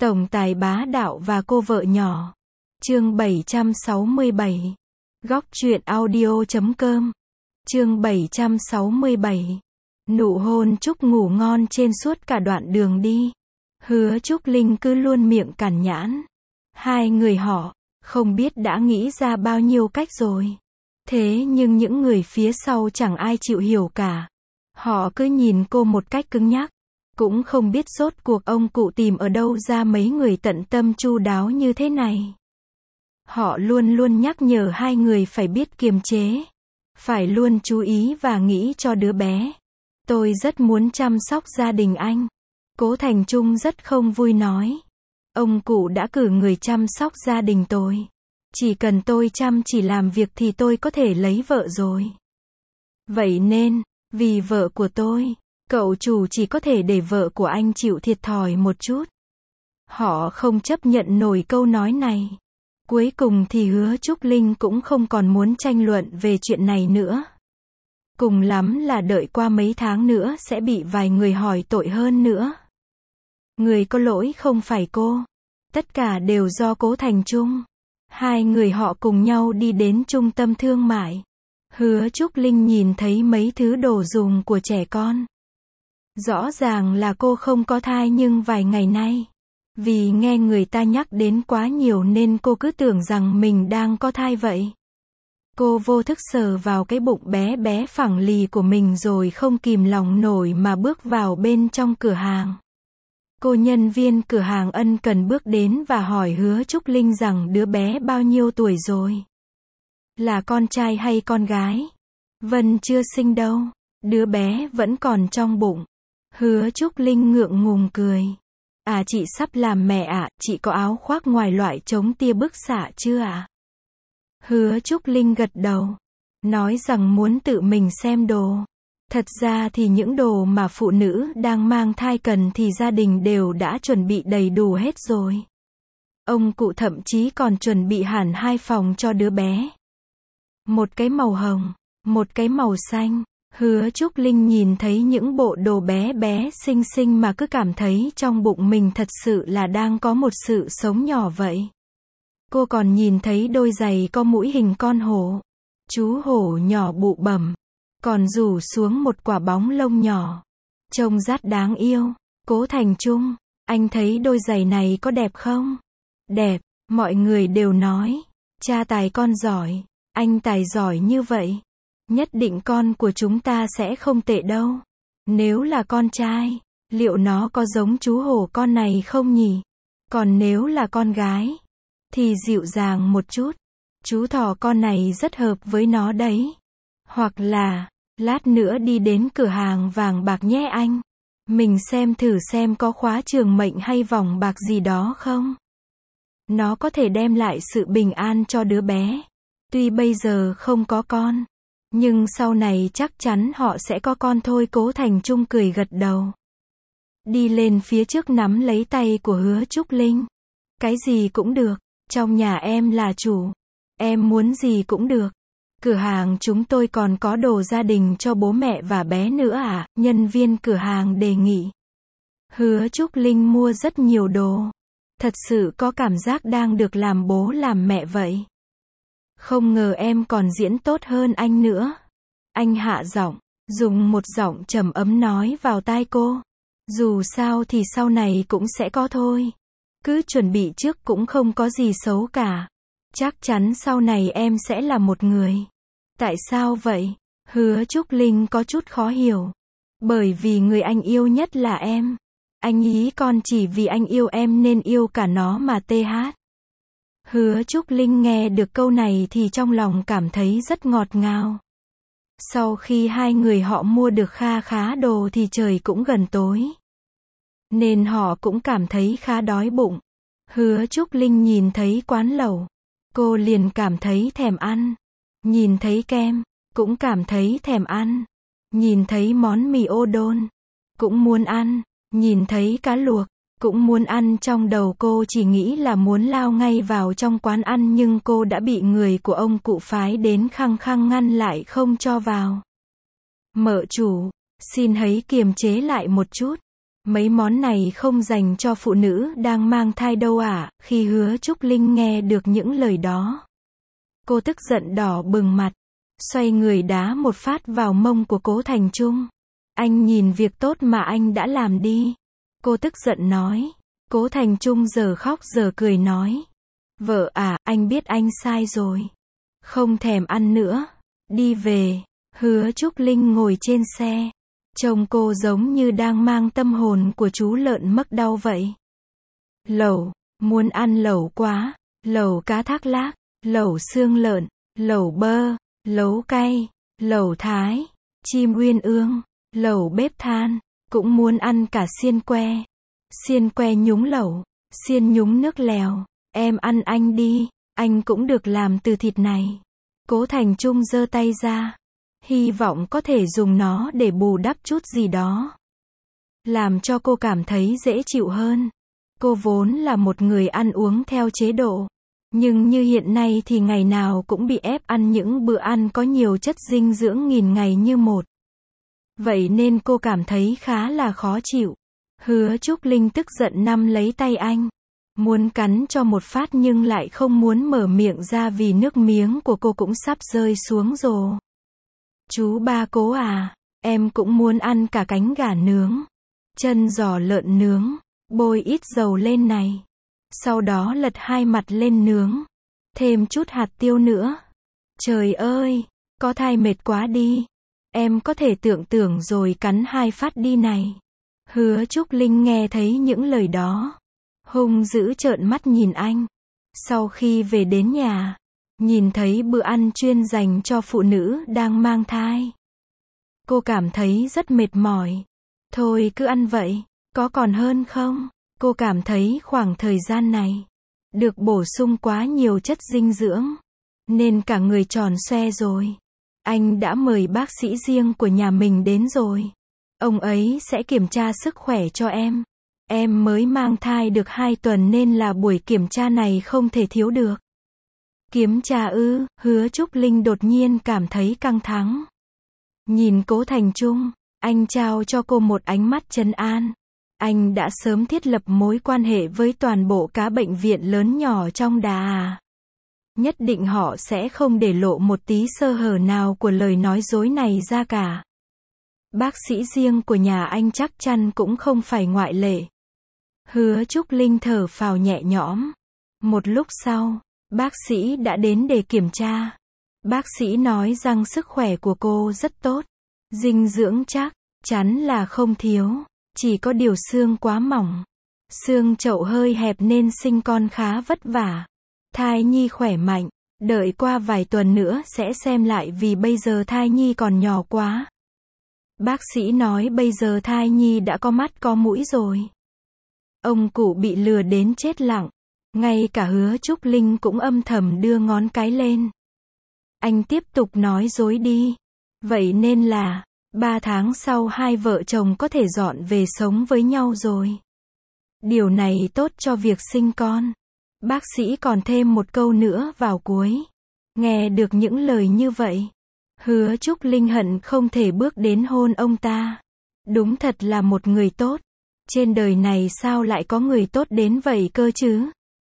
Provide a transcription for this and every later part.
Tổng tài bá đạo và cô vợ nhỏ. Chương 767. Góc truyện audio.com. Chương 767. Nụ hôn chúc ngủ ngon trên suốt cả đoạn đường đi. Hứa Trúc Linh cứ luôn miệng cằn nhãn. Hai người họ, không biết đã nghĩ ra bao nhiêu cách rồi. Thế nhưng những người phía sau chẳng ai chịu hiểu cả. Họ cứ nhìn cô một cách cứng nhắc. Cũng không biết rốt cuộc ông cụ tìm ở đâu ra mấy người tận tâm chu đáo như thế này. Họ luôn luôn nhắc nhở hai người phải biết kiềm chế. Phải luôn chú ý và nghĩ cho đứa bé. Tôi rất muốn chăm sóc gia đình anh. Cố Thành Trung rất không vui nói. Ông cụ đã cử người chăm sóc gia đình tôi. Chỉ cần tôi chăm chỉ làm việc thì tôi có thể lấy vợ rồi. Vậy nên, vì vợ của tôi, cậu chủ chỉ có thể để vợ của anh chịu thiệt thòi một chút. Họ không chấp nhận nổi câu nói này. Cuối cùng thì Hứa Trúc Linh cũng không còn muốn tranh luận về chuyện này nữa. Cùng lắm là đợi qua mấy tháng nữa sẽ bị vài người hỏi tội hơn nữa. Người có lỗi không phải cô. Tất cả đều do Cố Thành Trung. Hai người họ cùng nhau đi đến trung tâm thương mại. Hứa Trúc Linh nhìn thấy mấy thứ đồ dùng của trẻ con. Rõ ràng là cô không có thai nhưng vài ngày nay, vì nghe người ta nhắc đến quá nhiều nên cô cứ tưởng rằng mình đang có thai vậy. Cô vô thức sờ vào cái bụng bé bé phẳng lì của mình rồi không kìm lòng nổi mà bước vào bên trong cửa hàng. Cô nhân viên cửa hàng ân cần bước đến và hỏi Hứa Trúc Linh rằng đứa bé bao nhiêu tuổi rồi? Là con trai hay con gái? Vân chưa sinh đâu, đứa bé vẫn còn trong bụng. Hứa Trúc Linh ngượng ngùng cười. À, chị sắp làm mẹ ạ, chị có áo khoác ngoài loại chống tia bức xạ chưa ạ? Hứa Trúc Linh gật đầu, nói rằng muốn tự mình xem đồ. Thật ra thì những đồ mà phụ nữ đang mang thai cần thì gia đình đều đã chuẩn bị đầy đủ hết rồi. Ông cụ thậm chí còn chuẩn bị hẳn 2 phòng cho đứa bé. Một cái màu hồng, một cái màu xanh. Hứa Trúc Linh nhìn thấy những bộ đồ bé bé xinh xinh mà cứ cảm thấy trong bụng mình thật sự là đang có một sự sống nhỏ vậy. Cô còn nhìn thấy đôi giày có mũi hình con hổ. Chú hổ nhỏ bụ bẩm, còn rủ xuống một quả bóng lông nhỏ. Trông rất đáng yêu. Cố Thành Trung, anh thấy đôi giày này có đẹp không? Đẹp, mọi người đều nói. Cha tài con giỏi, anh tài giỏi như vậy. Nhất định con của chúng ta sẽ không tệ đâu. Nếu là con trai, liệu nó có giống chú hổ con này không nhỉ? Còn nếu là con gái, thì dịu dàng một chút. Chú thỏ con này rất hợp với nó đấy. Hoặc là, lát nữa đi đến cửa hàng vàng bạc nhé anh. Mình xem thử xem có khóa trường mệnh hay vòng bạc gì đó không. Nó có thể đem lại sự bình an cho đứa bé. Tuy bây giờ không có con, nhưng sau này chắc chắn họ sẽ có con thôi. Cố Thành Trung cười gật đầu. Đi lên phía trước nắm lấy tay của Hứa Trúc Linh. Cái gì cũng được, trong nhà em là chủ. Em muốn gì cũng được. Cửa hàng chúng tôi còn có đồ gia đình cho bố mẹ và bé nữa à? Nhân viên cửa hàng đề nghị. Hứa Trúc Linh mua rất nhiều đồ. Thật sự có cảm giác đang được làm bố làm mẹ vậy. Không ngờ em còn diễn tốt hơn anh nữa. Anh hạ giọng, dùng một giọng trầm ấm nói vào tai cô. Dù sao thì sau này cũng sẽ có thôi. Cứ chuẩn bị trước cũng không có gì xấu cả. Chắc chắn sau này em sẽ là một người. Tại sao vậy? Hứa Trúc Linh có chút khó hiểu. Bởi vì người anh yêu nhất là em. Anh ý con chỉ vì anh yêu em nên yêu cả nó mà TH. Hứa Trúc Linh nghe được câu này thì trong lòng cảm thấy rất ngọt ngào. Sau khi hai người họ mua được kha khá đồ thì trời cũng gần tối. Nên họ cũng cảm thấy khá đói bụng. Hứa Trúc Linh nhìn thấy quán lẩu, cô liền cảm thấy thèm ăn. Nhìn thấy kem, cũng cảm thấy thèm ăn. Nhìn thấy món mì udon, cũng muốn ăn. Nhìn thấy cá luộc, cũng muốn ăn. Trong đầu cô chỉ nghĩ là muốn lao ngay vào trong quán ăn nhưng cô đã bị người của ông cụ phái đến khăng khăng ngăn lại không cho vào. Mợ chủ, xin hãy kiềm chế lại một chút. Mấy món này không dành cho phụ nữ đang mang thai đâu ạ. Khi Hứa Trúc Linh nghe được những lời đó, cô tức giận đỏ bừng mặt, xoay người đá một phát vào mông của Cố Thành Trung. Anh nhìn việc tốt mà anh đã làm đi. Cô tức giận nói. Cố Thành Trung giờ khóc giờ cười nói. Vợ à, anh biết anh sai rồi. Không thèm ăn nữa. Đi về. Hứa Trúc Linh ngồi trên xe. Trông cô giống như đang mang tâm hồn của chú lợn mắc đau vậy. Lẩu, muốn ăn lẩu quá. Lẩu cá thác lác, lẩu xương lợn, lẩu bơ, lẩu cay, lẩu thái, chim uyên ương, lẩu bếp than, cũng muốn ăn cả xiên que nhúng lẩu, xiên nhúng nước lèo. Em ăn anh đi, anh cũng được làm từ thịt này. Cố Thành Trung giơ tay ra, hy vọng có thể dùng nó để bù đắp chút gì đó, làm cho cô cảm thấy dễ chịu hơn. Cô vốn là một người ăn uống theo chế độ, nhưng như hiện nay thì ngày nào cũng bị ép ăn những bữa ăn có nhiều chất dinh dưỡng nghìn ngày như một. Vậy nên cô cảm thấy khá là khó chịu. Hứa Trúc Linh tức giận nắm lấy tay anh, muốn cắn cho một phát nhưng lại không muốn mở miệng ra vì nước miếng của cô cũng sắp rơi xuống rồi. Chú ba Cố à, em cũng muốn ăn cả cánh gà nướng, chân giò lợn nướng, bôi ít dầu lên này. Sau đó lật hai mặt lên nướng, thêm chút hạt tiêu nữa. Trời ơi, có thai mệt quá đi. Em có thể tưởng rồi cắn hai phát đi này. Hứa Trúc Linh nghe thấy những lời đó, hung dữ trợn mắt nhìn anh. Sau khi về đến nhà, nhìn thấy bữa ăn chuyên dành cho phụ nữ đang mang thai, cô cảm thấy rất mệt mỏi. Thôi cứ ăn vậy, có còn hơn không? Cô cảm thấy khoảng thời gian này được bổ sung quá nhiều chất dinh dưỡng, nên cả người tròn xoe rồi. Anh đã mời bác sĩ riêng của nhà mình đến rồi. Ông ấy sẽ kiểm tra sức khỏe cho em. Em mới mang thai được 2 tuần nên là buổi kiểm tra này không thể thiếu được. Kiểm tra ư? Hứa Trúc Linh đột nhiên cảm thấy căng thẳng. Nhìn Cố Thành Trung, anh trao cho cô một ánh mắt trấn an. Anh đã sớm thiết lập mối quan hệ với toàn bộ các bệnh viện lớn nhỏ trong Đà à. Nhất định họ sẽ không để lộ một tí sơ hở nào của lời nói dối này ra cả. Bác sĩ riêng của nhà anh chắc chắn cũng không phải ngoại lệ. Hứa Trúc Linh thở phào nhẹ nhõm. Một lúc sau, bác sĩ đã đến để kiểm tra. Bác sĩ nói rằng sức khỏe của cô rất tốt. Dinh dưỡng chắc chắn là không thiếu. Chỉ có điều xương quá mỏng. Xương chậu hơi hẹp nên sinh con khá vất vả. Thai nhi khỏe mạnh. Đợi qua vài tuần nữa sẽ xem lại vì bây giờ thai nhi còn nhỏ quá. Bác sĩ nói bây giờ thai nhi đã có mắt có mũi rồi. Ông cụ bị lừa đến chết lặng. Ngay cả Hứa Trúc Linh cũng âm thầm đưa ngón cái lên. Anh tiếp tục nói dối đi. Vậy nên là 3 tháng sau hai vợ chồng có thể dọn về sống với nhau rồi. Điều này tốt cho việc sinh con. Bác sĩ còn thêm một câu nữa vào cuối. Nghe được những lời như vậy, Hứa Trúc Linh hận không thể bước đến hôn ông ta. Đúng thật là một người tốt. Trên đời này sao lại có người tốt đến vậy cơ chứ?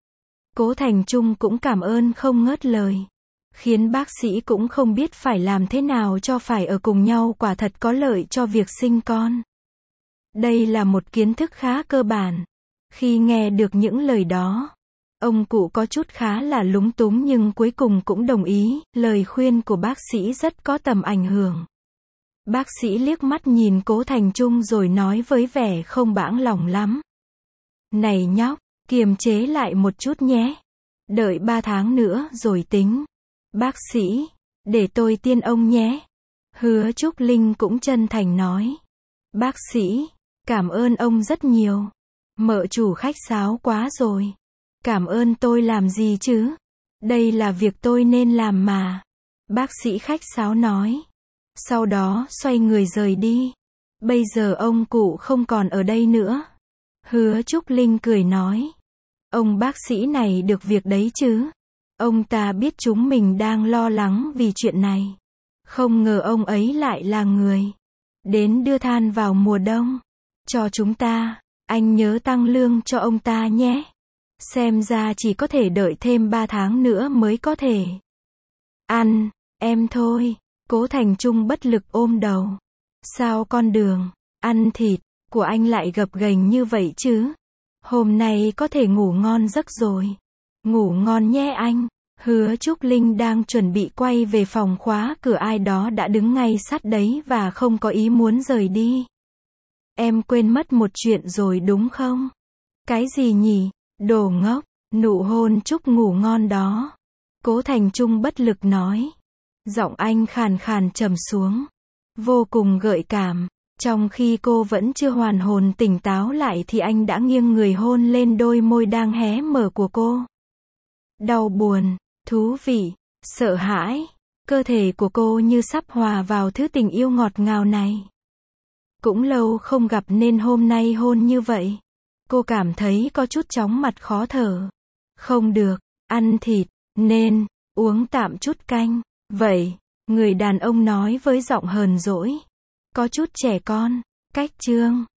Cố Thành Trung cũng cảm ơn không ngớt lời. Khiến bác sĩ cũng không biết phải làm thế nào cho phải ở cùng nhau quả thật có lợi cho việc sinh con. Đây là một kiến thức khá cơ bản. Khi nghe được những lời đó, ông cụ có chút khá là lúng túng nhưng cuối cùng cũng đồng ý. Lời khuyên của bác sĩ rất có tầm ảnh hưởng. Bác sĩ liếc mắt nhìn Cố Thành Trung rồi nói với vẻ không bãng lòng lắm. Này nhóc, kiềm chế lại một chút nhé. Đợi 3 tháng nữa rồi tính. Bác sĩ, để tôi tiên ông nhé. Hứa Trúc Linh cũng chân thành nói. Bác sĩ, cảm ơn ông rất nhiều. Mợ chủ khách sáo quá rồi. Cảm ơn tôi làm gì chứ? Đây là việc tôi nên làm mà. Bác sĩ khách sáo nói. Sau đó xoay người rời đi. Bây giờ ông cụ không còn ở đây nữa. Hứa Trúc Linh cười nói. Ông bác sĩ này được việc đấy chứ. Ông ta biết chúng mình đang lo lắng vì chuyện này. Không ngờ ông ấy lại là người đến đưa than vào mùa đông. cho chúng ta, anh nhớ tăng lương cho ông ta nhé. Xem ra chỉ có thể đợi thêm 3 tháng nữa mới có thể. Ăn, em thôi. Cố Thành Trung bất lực ôm đầu. Sao con Đường, ăn thịt của anh lại gập ghềnh như vậy chứ? Hôm nay có thể ngủ ngon giấc rồi. Ngủ ngon nhé anh. Hứa Trúc Linh đang chuẩn bị quay về phòng khóa cửa, ai đó đã đứng ngay sát đấy và không có ý muốn rời đi. Em quên mất một chuyện rồi đúng không? Cái gì nhỉ? Đồ ngốc, nụ hôn chúc ngủ ngon đó. Cố Thành Trung bất lực nói. Giọng anh khàn khàn trầm xuống, vô cùng gợi cảm. Trong khi cô vẫn chưa hoàn hồn tỉnh táo lại thì anh đã nghiêng người hôn lên đôi môi đang hé mở của cô. Đau buồn, thú vị, sợ hãi, cơ thể của cô như sắp hòa vào thứ tình yêu ngọt ngào này. Cũng lâu không gặp nên hôm nay hôn như vậy. Cô cảm thấy có chút chóng mặt khó thở. Không được, ăn thịt, nên, uống tạm chút canh. Vậy, người đàn ông nói với giọng hờn dỗi. Có chút trẻ con. Cách chương